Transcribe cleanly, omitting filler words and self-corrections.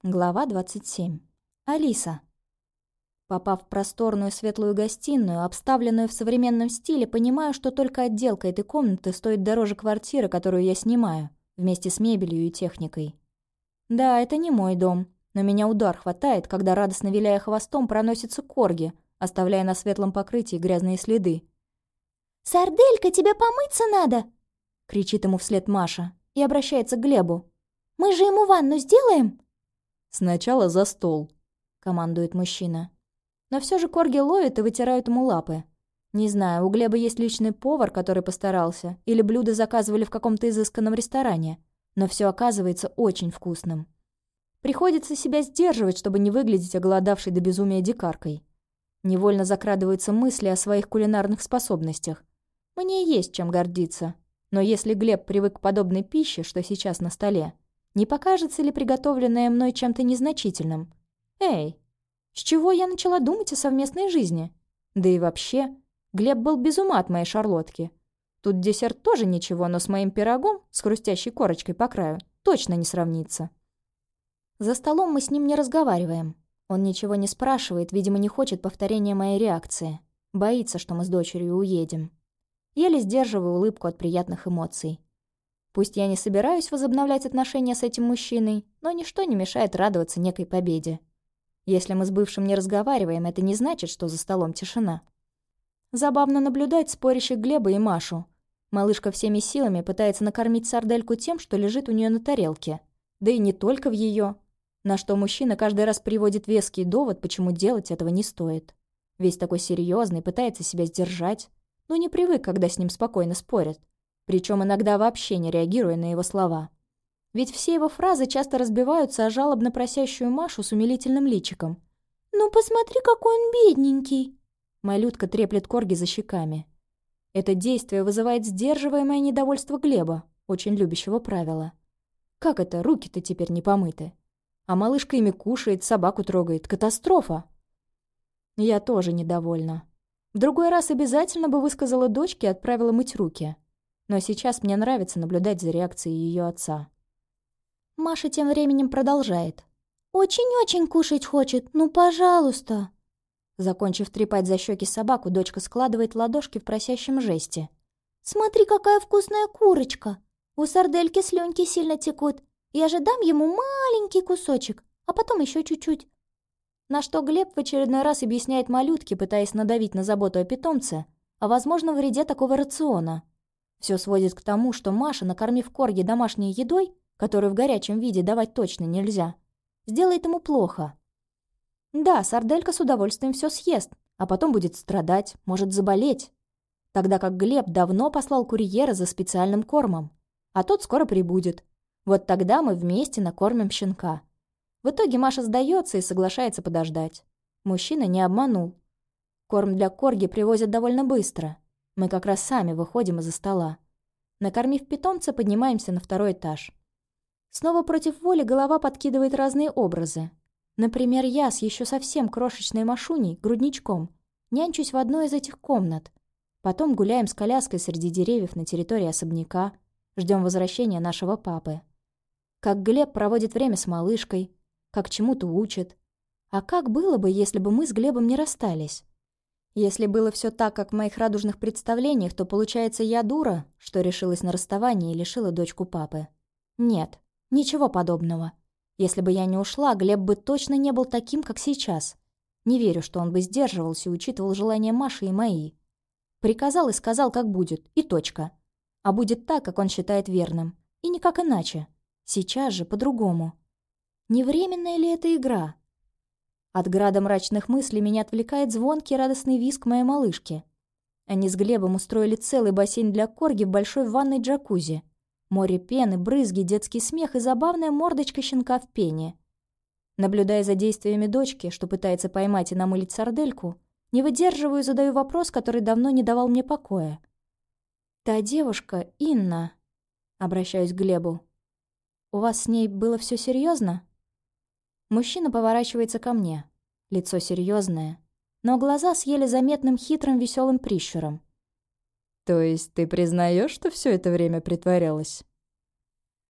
Глава 27. Алиса. Попав в просторную светлую гостиную, обставленную в современном стиле, понимаю, что только отделка этой комнаты стоит дороже квартиры, которую я снимаю, вместе с мебелью и техникой. Да, это не мой дом, но меня удар хватает, когда, радостно виляя хвостом, проносится корги, оставляя на светлом покрытии грязные следы. «Сарделька, тебе помыться надо!» — кричит ему вслед Маша и обращается к Глебу. «Мы же ему ванну сделаем?» «Сначала за стол», — командует мужчина. Но все же корги ловят и вытирают ему лапы. Не знаю, у Глеба есть личный повар, который постарался, или блюда заказывали в каком-то изысканном ресторане, но все оказывается очень вкусным. Приходится себя сдерживать, чтобы не выглядеть оголодавшей до безумия дикаркой. Невольно закрадываются мысли о своих кулинарных способностях. Мне есть чем гордиться. Но если Глеб привык к подобной пище, что сейчас на столе, не покажется ли приготовленное мной чем-то незначительным? Эй, с чего я начала думать о совместной жизни? Да и вообще, Глеб был без ума от моей шарлотки. Тут десерт тоже ничего, но с моим пирогом, с хрустящей корочкой по краю, точно не сравнится. За столом мы с ним не разговариваем. Он ничего не спрашивает, видимо, не хочет повторения моей реакции. Боится, что мы с дочерью уедем. Еле сдерживаю улыбку от приятных эмоций. Пусть я не собираюсь возобновлять отношения с этим мужчиной, но ничто не мешает радоваться некой победе. Если мы с бывшим не разговариваем, это не значит, что за столом тишина. Забавно наблюдать спорящих Глеба и Машу. Малышка всеми силами пытается накормить сардельку тем, что лежит у нее на тарелке. Да и не только в ее. На что мужчина каждый раз приводит веский довод, почему делать этого не стоит. Весь такой серьезный, пытается себя сдержать. Но не привык, когда с ним спокойно спорят. Причем иногда вообще не реагируя на его слова. Ведь все его фразы часто разбиваются о жалобно просящую Машу с умилительным личиком. «Ну посмотри, какой он бедненький!» Малютка треплет корги за щеками. Это действие вызывает сдерживаемое недовольство Глеба, очень любящего правила. Как это, руки-то теперь не помыты? А малышка ими кушает, собаку трогает. Катастрофа! Я тоже недовольна. В другой раз обязательно бы высказала дочке и отправила мыть руки. Но сейчас мне нравится наблюдать за реакцией ее отца. Маша тем временем продолжает. «Очень-очень кушать хочет, ну пожалуйста!» Закончив трепать за щеки собаку, дочка складывает ладошки в просящем жесте. «Смотри, какая вкусная курочка! У сардельки слюнки сильно текут. Я же дам ему маленький кусочек, а потом еще чуть-чуть». На что Глеб в очередной раз объясняет малютке, пытаясь надавить на заботу о питомце, о возможном вреде такого рациона. Все сводит к тому, что Маша, накормив корги домашней едой, которую в горячем виде давать точно нельзя, сделает ему плохо. Да, сарделька с удовольствием все съест, а потом будет страдать, может заболеть. Тогда как Глеб давно послал курьера за специальным кормом, а тот скоро прибудет. Вот тогда мы вместе накормим щенка. В итоге Маша сдается и соглашается подождать. Мужчина не обманул. Корм для корги привозят довольно быстро. Мы как раз сами выходим из-за стола. Накормив питомца, поднимаемся на второй этаж. Снова против воли голова подкидывает разные образы. Например, я с еще совсем крошечной Машуней, грудничком, нянчусь в одной из этих комнат. Потом гуляем с коляской среди деревьев на территории особняка, ждем возвращения нашего папы. Как Глеб проводит время с малышкой, как чему-то учит. А как было бы, если бы мы с Глебом не расстались? Если было все так, как в моих радужных представлениях, то получается, я дура, что решилась на расставание и лишила дочку папы. Нет, ничего подобного. Если бы я не ушла, Глеб бы точно не был таким, как сейчас. Не верю, что он бы сдерживался и учитывал желания Маши и мои. Приказал и сказал, как будет, и точка. А будет так, как он считает верным. И никак иначе. Сейчас же по-другому. Не временная ли это игра? От града мрачных мыслей меня отвлекает звонкий радостный визг моей малышки. Они с Глебом устроили целый бассейн для корги в большой ванной джакузи. Море пены, брызги, детский смех и забавная мордочка щенка в пене. Наблюдая за действиями дочки, что пытается поймать и намылить сардельку, не выдерживаю и задаю вопрос, который давно не давал мне покоя. «Та девушка, Инна», — обращаюсь к Глебу, — «у вас с ней было все серьезно?» Мужчина поворачивается ко мне. Лицо серьезное, но глаза с еле заметным хитрым веселым прищуром. «То есть ты признаешь, что все это время притворялась?»